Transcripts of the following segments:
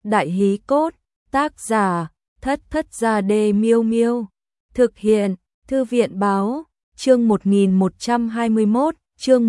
Đại hí cốt, tác giả, Thất Thất Gia Đê Miêu Miêu. Thực hiện, Thư viện báo, chương 1121, chương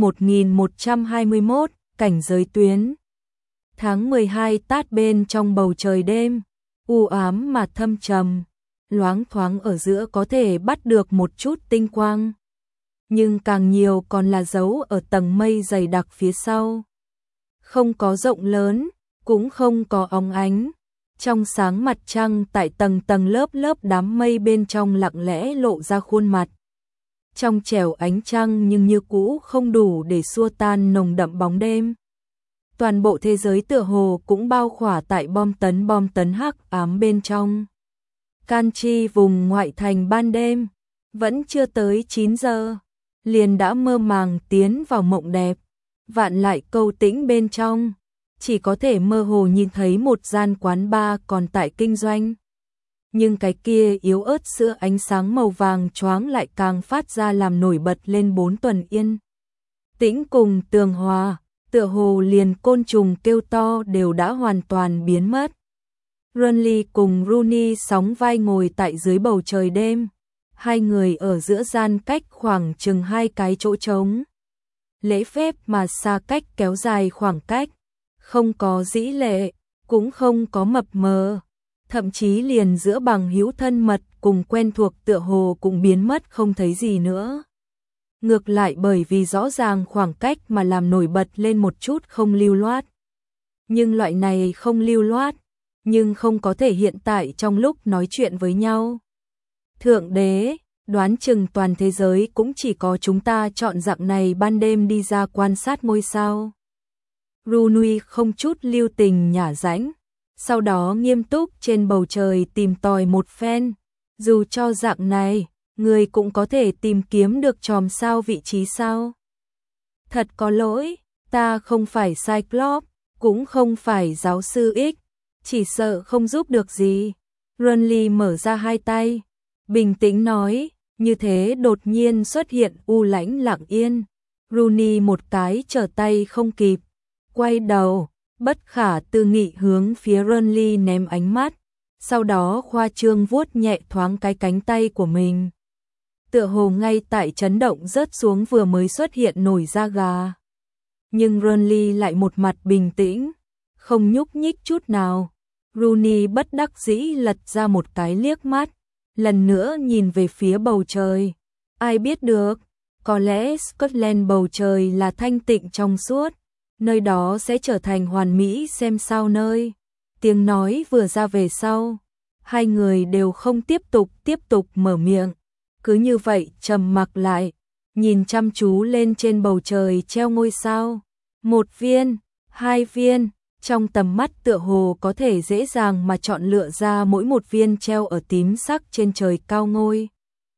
1121, cảnh giới tuyến. Tháng 12 tát bên trong bầu trời đêm, u ám mà thâm trầm, loáng thoáng ở giữa có thể bắt được một chút tinh quang. Nhưng càng nhiều còn là dấu ở tầng mây dày đặc phía sau. Không có rộng lớn, cũng không có óng ánh. Trong sáng mặt trăng tại tầng tầng lớp lớp đám mây bên trong lặng lẽ lộ ra khuôn mặt. Trong trẻo ánh trăng nhưng như cũ không đủ để xua tan nồng đậm bóng đêm. Toàn bộ thế giới tựa hồ cũng bao khỏa tại bom tấn hắc ám bên trong. Kanchi vùng ngoại thành ban đêm, vẫn chưa tới 9 giờ, liền đã mơ màng tiến vào mộng đẹp. Vạn lại câu tĩnh bên trong, chỉ có thể mơ hồ nhìn thấy một gian quán bar còn tại kinh doanh. Nhưng cái kia yếu ớt giữa ánh sáng màu vàng choáng lại càng phát ra làm nổi bật lên 4 tuần yên. Tĩnh cùng tường hòa, tựa hồ liền côn trùng kêu to đều đã hoàn toàn biến mất. Runley cùng Rooney sóng vai ngồi tại dưới bầu trời đêm, hai người ở giữa gian cách khoảng chừng 2 cái chỗ trống. Lễ phép mà xa cách kéo dài khoảng cách, không có dĩ lệ, cũng không có mập mờ, thậm chí liền giữa bằng hữu thân mật cùng quen thuộc tựa hồ cũng biến mất không thấy gì nữa. Ngược lại bởi vì rõ ràng khoảng cách mà làm nổi bật lên một chút không lưu loát. Nhưng loại này không lưu loát, nhưng không có thể hiện tại trong lúc nói chuyện với nhau. Thượng đế, đoán chừng toàn thế giới cũng chỉ có chúng ta chọn dạng này ban đêm đi ra quan sát ngôi sao. Runui không chút lưu tình nhả rãnh, sau đó nghiêm túc trên bầu trời tìm tòi một phen. Dù cho dạng này, người cũng có thể tìm kiếm được chòm sao vị trí sao. Thật có lỗi, ta không phải Cyclops, cũng không phải giáo sư X, chỉ sợ không giúp được gì. Runley mở ra hai tay, bình tĩnh nói, như thế đột nhiên xuất hiện u lãnh lặng yên. Rooney một cái trở tay không kịp, quay đầu, bất khả tư nghị hướng phía Runley ném ánh mắt, sau đó khoa trương vuốt nhẹ thoáng cái cánh tay của mình. Tựa hồ ngay tại chấn động rớt xuống vừa mới xuất hiện nổi da gà. Nhưng Runley lại một mặt bình tĩnh, không nhúc nhích chút nào. Rooney bất đắc dĩ lật ra một cái liếc mắt, lần nữa nhìn về phía bầu trời. Ai biết được, có lẽ Scotland bầu trời là thanh tịnh trong suốt, nơi đó sẽ trở thành hoàn mỹ xem sao nơi. Tiếng nói vừa ra về sau, hai người đều không tiếp tục mở miệng, cứ như vậy trầm mặc lại, nhìn chăm chú lên trên bầu trời treo ngôi sao. 1 viên, 2 viên, trong tầm mắt tựa hồ có thể dễ dàng mà chọn lựa ra mỗi một viên treo ở tím sắc trên trời cao ngôi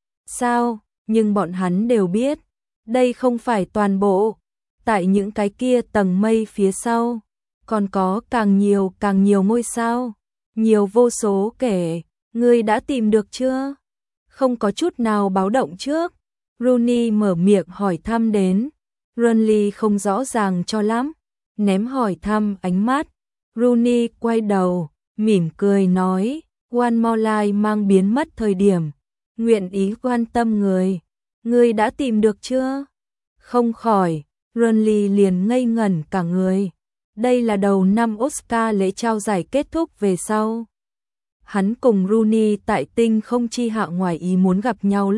sao, nhưng bọn hắn đều biết, đây không phải toàn bộ. Tại những cái kia tầng mây phía sau, còn có càng nhiều ngôi sao, nhiều vô số kể. Ngươi đã tìm được chưa? Không có chút nào báo động trước. Rooney mở miệng hỏi thăm đến. Runley không rõ ràng cho lắm, ném hỏi thăm ánh mắt. Rooney quay đầu, mỉm cười nói, One More Life mang biến mất thời điểm, nguyện ý quan tâm người. Ngươi đã tìm được chưa? Không khỏi, Runley liền ngây ngẩn cả người. Đây là đầu năm Oscar lễ trao giải kết thúc về sau. Hắn cùng Rooney tại tinh không chi hạ ngoài ý muốn gặp nhau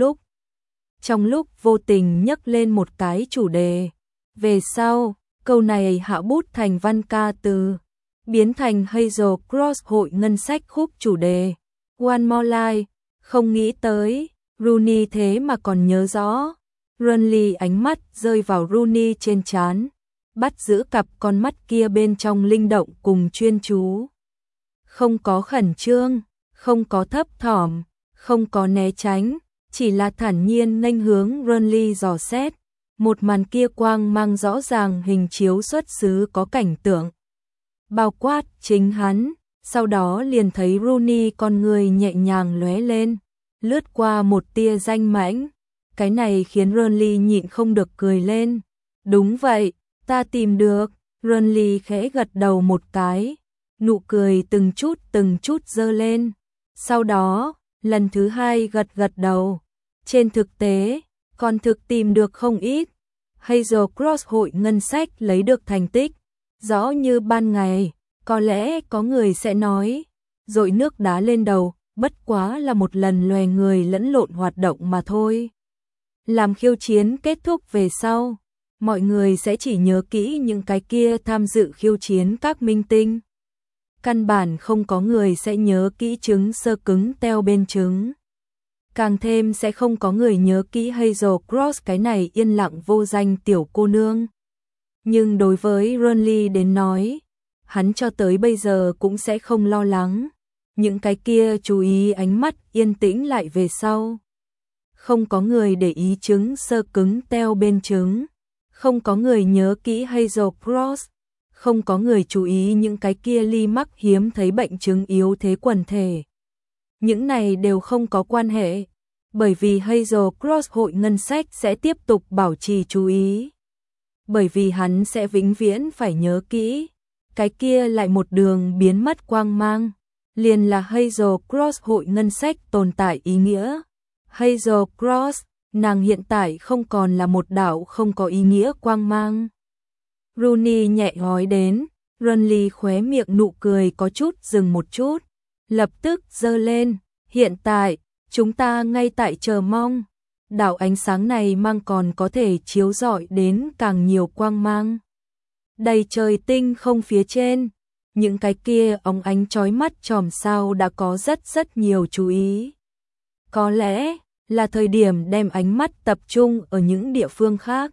trong lúc vô tình nhắc lên một cái chủ đề. Về sau, câu này hạ bút thành văn ca từ, biến thành Hazel Cross hội ngân sách khúc chủ đề. One More Life, không nghĩ tới, Rooney thế mà còn nhớ rõ. Runley ánh mắt rơi vào Rooney trên trán, bắt giữ cặp con mắt kia bên trong linh động cùng chuyên chú. Không có khẩn trương, không có thấp thỏm, không có né tránh, chỉ là thản nhiên nghênh hướng Runley dò xét. Một màn kia quang mang rõ ràng hình chiếu xuất xứ có cảnh tượng bao quát chính hắn, sau đó liền thấy Rooney con người nhẹ nhàng lóe lên, lướt qua một tia danh mãnh. Cái này khiến Runley nhịn không được cười lên. Đúng vậy, ta tìm được. Runley khẽ gật đầu một cái. nụ cười từng chút dơ lên. Sau đó, lần thứ hai gật gật đầu. Trên thực tế, còn thực tìm được không ít. Hazel Cross hội ngân sách lấy được thành tích, rõ như ban ngày, có lẽ có người sẽ nói, dội nước đá lên đầu, bất quá là một lần loè người lẫn lộn hoạt động mà thôi. Làm khiêu chiến kết thúc về sau, mọi người sẽ chỉ nhớ kỹ những cái kia tham dự khiêu chiến các minh tinh. Căn bản không có người sẽ nhớ kỹ trứng sơ cứng teo bên trứng. Càng thêm sẽ không có người nhớ kỹ Hazel Cross cái này yên lặng vô danh tiểu cô nương. Nhưng đối với Ronly đến nói, hắn cho tới bây giờ cũng sẽ không lo lắng. Những cái kia chú ý ánh mắt yên tĩnh lại về sau. Không có người để ý trứng sơ cứng teo bên trứng. Không có người nhớ kỹ Hazel Cross. Không có người chú ý những cái kia ly mắc hiếm thấy bệnh chứng yếu thế quần thể. Những này đều không có quan hệ, bởi vì Hazel Cross hội ngân sách sẽ tiếp tục bảo trì chú ý. Bởi vì hắn sẽ vĩnh viễn phải nhớ kỹ, cái kia lại một đường biến mất quang mang, liền là Hazel Cross hội ngân sách tồn tại ý nghĩa. Hazel Cross, nàng hiện tại không còn là một đạo không có ý nghĩa quang mang. Rooney nhẹ nói đến, Ronly khóe miệng nụ cười có chút dừng một chút, lập tức giơ lên, hiện tại, chúng ta ngay tại chờ mong. Đạo ánh sáng này mang còn có thể chiếu rọi đến càng nhiều quang mang. Đầy trời tinh không phía trên, những cái kia óng ánh chói mắt chòm sao đã có rất nhiều chú ý. Có lẽ là thời điểm đem ánh mắt tập trung ở những địa phương khác.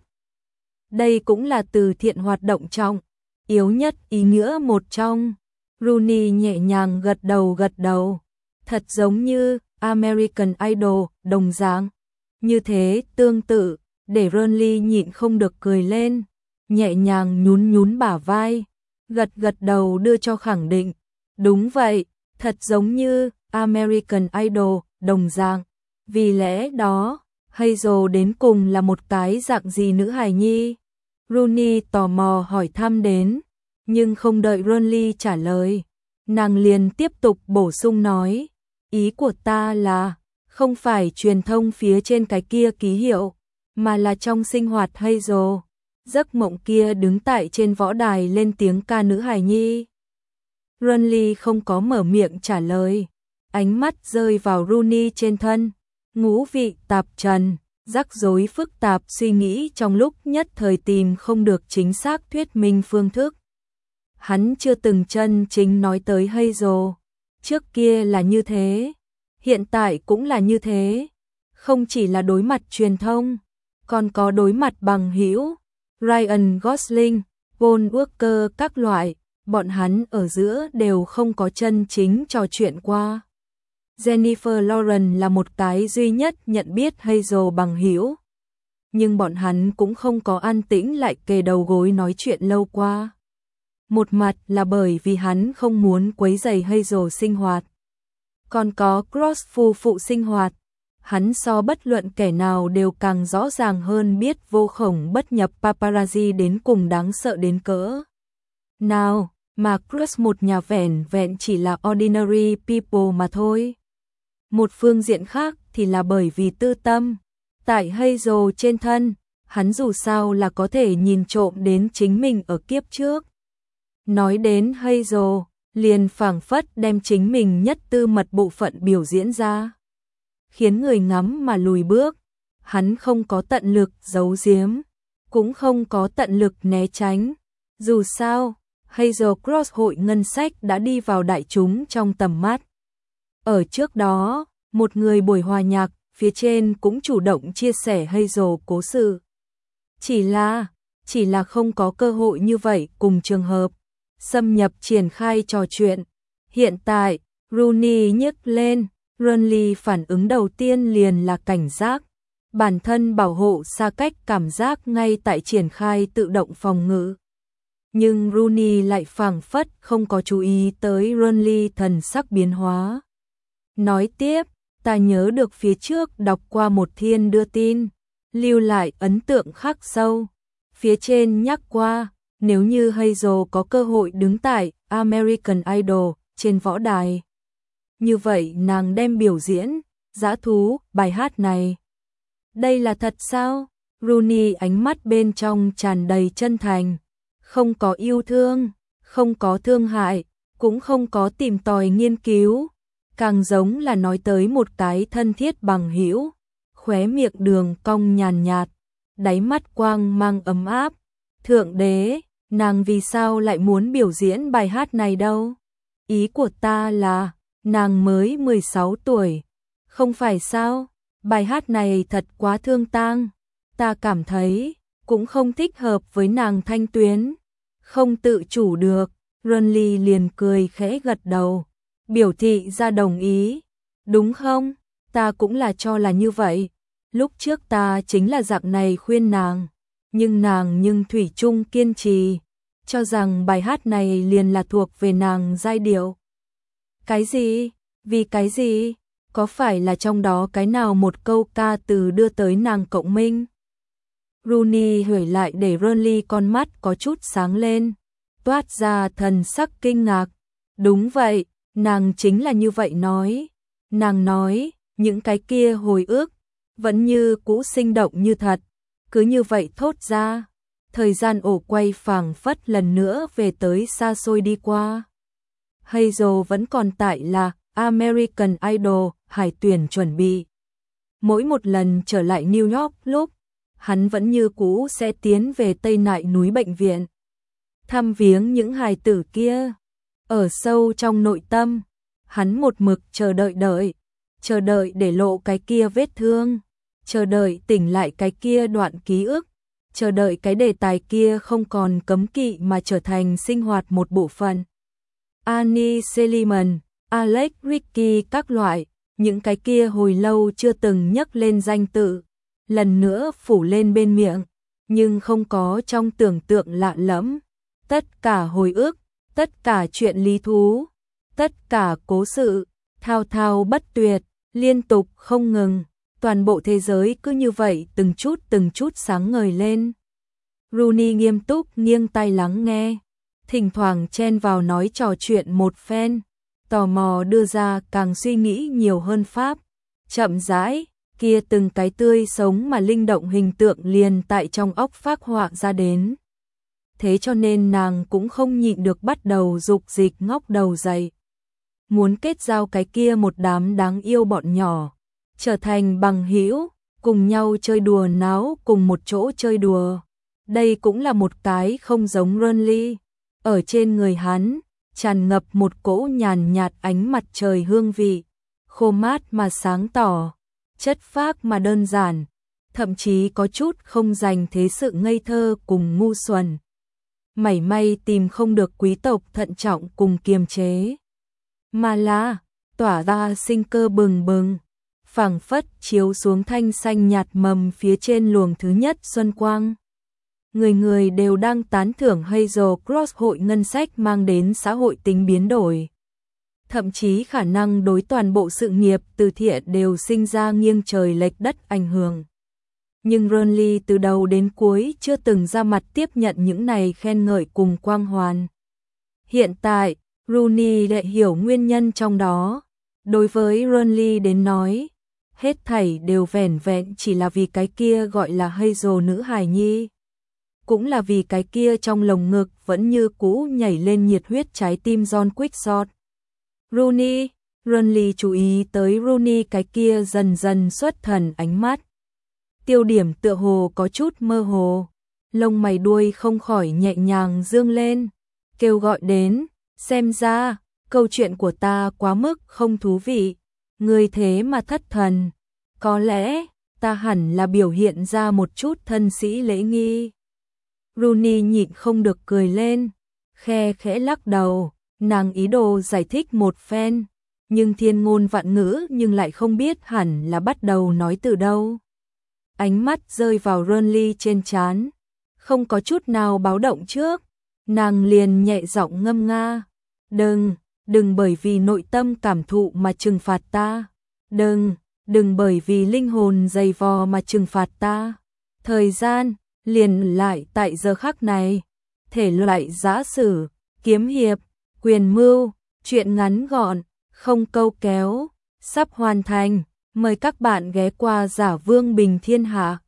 Đây cũng là từ thiện hoạt động trọng, yếu nhất ý nghĩa một trong. Rooney nhẹ nhàng gật đầu, thật giống như American Idol đồng dạng. Như thế tương tự, để Ronly nhịn không được cười lên, nhẹ nhàng nhún bả vai, gật đầu đưa cho khẳng định. Đúng vậy, thật giống như American Idol đồng dạng. Vì lẽ đó, Hazel đến cùng là một cái dạng gì nữ hài nhi? Rooney tò mò hỏi thăm đến, nhưng không đợi Ronly trả lời, nàng liền tiếp tục bổ sung nói, ý của ta là, không phải truyền thông phía trên cái kia ký hiệu, mà là trong sinh hoạt Hazel, giấc mộng kia đứng tại trên võ đài lên tiếng ca nữ hài nhi. Ronly không có mở miệng trả lời, ánh mắt rơi vào Rooney trên thân, ngũ vị tạp trần, rắc rối phức tạp suy nghĩ trong lúc nhất thời tìm không được chính xác thuyết minh phương thức. Hắn chưa từng chân chính nói tới Hazel, trước kia là như thế, hiện tại cũng là như thế, không chỉ là đối mặt truyền thông, còn có đối mặt bằng hữu, Ryan Gosling, Paul Walker các loại, bọn hắn ở giữa đều không có chân chính trò chuyện qua. Jennifer Lawrence là một cái duy nhất nhận biết Hazel bằng hữu, nhưng bọn hắn cũng không có an tĩnh lại kề đầu gối nói chuyện lâu qua. Một mặt là bởi vì hắn không muốn quấy rầy Hazel sinh hoạt. Còn có Cross phu phụ sinh hoạt, hắn so bất luận kẻ nào đều càng rõ ràng hơn biết vô khổng bất nhập paparazzi đến cùng đáng sợ đến cỡ nào, mà Cross một nhà vẻn vẹn chỉ là ordinary people mà thôi. Một phương diện khác thì là bởi vì tư tâm, tại Hazel trên thân, hắn dù sao là có thể nhìn trộm đến chính mình ở kiếp trước. Nói đến Hazel, liền phảng phất đem chính mình nhất tư mật bộ phận biểu diễn ra, khiến người ngắm mà lùi bước. Hắn không có tận lực giấu giếm, cũng không có tận lực né tránh. Dù sao, Hazel Cross hội ngân sách đã đi vào đại chúng trong tầm mắt. Ở trước đó, một người buổi hòa nhạc phía trên cũng chủ động chia sẻ Hazel cố sự. Chỉ là không có cơ hội như vậy cùng trường hợp xâm nhập triển khai trò chuyện. Hiện tại, Rooney nhấc lên, Ronly phản ứng đầu tiên liền là cảnh giác, bản thân bảo hộ xa cách cảm giác ngay tại triển khai tự động phòng ngự. Nhưng Rooney lại phảng phất không có chú ý tới Ronly thần sắc biến hóa. Nói tiếp, ta nhớ được phía trước đọc qua một thiên đưa tin, lưu lại ấn tượng khắc sâu. Phía trên nhắc qua, Nếu như Hazel có cơ hội đứng tại American Idol trên võ đài, như vậy nàng đem biểu diễn dã thú bài hát này. Đây là thật sao? Rooney ánh mắt bên trong tràn đầy chân thành, không có yêu thương, không có thương hại, cũng không có tìm tòi nghiên cứu, càng giống là nói tới một cái thân thiết bằng hữu, khóe miệng đường cong nhàn nhạt, đáy mắt quang mang ấm áp. Thượng đế, nàng vì sao lại muốn biểu diễn bài hát này đâu? Ý của ta là, nàng mới 16 tuổi, không phải sao? Bài hát này thật quá thương tang, ta cảm thấy cũng không thích hợp với nàng thanh tuyến. Không tự chủ được, Runley liền cười khẽ gật đầu, biểu thị ra đồng ý. Đúng không? Ta cũng là cho là như vậy. Lúc trước ta chính là dạng này khuyên nàng, nhưng thủy chung kiên trì, cho rằng bài hát này liền là thuộc về nàng giai điệu. Cái gì? Vì cái gì? Có phải là trong đó cái nào một câu ca từ đưa tới nàng cộng minh? Rooney hỏi lại để Runley con mắt có chút sáng lên, toát ra thần sắc kinh ngạc. Đúng vậy, nàng chính là như vậy nói. Nàng nói, những cái kia hồi ức, vẫn như cũ sinh động như thật, cứ như vậy thốt ra. Thời gian ổ quay phảng phất lần nữa về tới xa xôi đi qua. Hazel vẫn còn tại là American Idol hải tuyển chuẩn bị. Mỗi một lần trở lại New York lúc, hắn vẫn như cũ sẽ tiến về Tây Nại núi bệnh viện, thăm viếng những hài tử kia. Ở sâu trong nội tâm, hắn một mực chờ đợi để lộ cái kia vết thương, chờ đợi tỉnh lại cái kia đoạn ký ức, chờ đợi cái đề tài kia không còn cấm kỵ mà trở thành sinh hoạt một bộ phận. Annie Seliman, Alex Ricky các loại, những cái kia hồi lâu chưa từng nhắc lên danh tự, lần nữa phủ lên bên miệng, nhưng không có trong tưởng tượng lạ lẫm. Tất cả hồi ức, tất cả chuyện lý thú, tất cả cố sự, thao thao bất tuyệt, liên tục không ngừng, toàn bộ thế giới cứ như vậy từng chút sáng ngời lên. Rooney nghiêm túc nghiêng tai lắng nghe, thỉnh thoảng chen vào nói trò chuyện một phen, tò mò đưa ra càng suy nghĩ nhiều hơn pháp. Chậm rãi, kia từng cái tươi sống mà linh động hình tượng liền tại trong óc phác họa ra đến. Thế cho nên nàng cũng không nhịn được bắt đầu dục dịch ngóc đầu dậy. Muốn kết giao cái kia một đám đáng yêu bọn nhỏ, trở thành bằng hữu, cùng nhau chơi đùa náo cùng một chỗ chơi đùa. Đây cũng là một cái không giống Runley. Ở trên người hắn, tràn ngập một cỗ nhàn nhạt ánh mặt trời hương vị, khô mát mà sáng tỏ, chất phác mà đơn giản, thậm chí có chút không dành thế sự ngây thơ cùng ngu xuẩn. Mảy may tìm không được quý tộc thận trọng cùng kiềm chế, mà là tỏa ra sinh cơ bừng bừng, phảng phất chiếu xuống thanh xanh nhạt mầm phía trên luồng thứ nhất xuân quang. Người người đều đang tán thưởng Hazel Cross hội ngân sách mang đến xã hội tính biến đổi. Thậm chí khả năng đối toàn bộ sự nghiệp từ thiện đều sinh ra nghiêng trời lệch đất ảnh hưởng. Nhưng Runley từ đầu đến cuối chưa từng ra mặt tiếp nhận những này khen ngợi cùng quang hoàn. Hiện tại, Rooney lại hiểu nguyên nhân trong đó. Đối với Runley đến nói, hết thảy đều vẻn vẹn chỉ là vì cái kia gọi là Hazel nữ hài nhi. Cũng là vì cái kia trong lồng ngực vẫn như cũ nhảy lên nhiệt huyết trái tim John Quickshot. Runley chú ý tới Rooney cái kia dần dần xuất thần ánh mắt. Tiêu điểm tựa hồ có chút mơ hồ, lông mày đuôi không khỏi nhẹ nhàng dương lên, kêu gọi đến, xem ra, câu chuyện của ta quá mức không thú vị, người thế mà thất thần, có lẽ, ta hẳn là biểu hiện ra một chút thân sĩ lễ nghi. Rooney nhịn không được cười lên, khe khẽ lắc đầu, nàng ý đồ giải thích một phen, nhưng thiên ngôn vạn ngữ nhưng lại không biết hẳn là bắt đầu nói từ đâu. Ánh mắt rơi vào Runley trên trán, không có chút nào báo động trước, nàng liền nhẹ giọng ngâm nga, đừng bởi vì nội tâm cảm thụ mà trừng phạt ta, đừng bởi vì linh hồn dày vò mà trừng phạt ta, thời gian liền lại tại giờ khắc này, thể loại giã sử, kiếm hiệp, quyền mưu, truyện ngắn gọn, không câu kéo, sắp hoàn thành. Mời các bạn ghé qua Giả Vương Bình Thiên Hạ.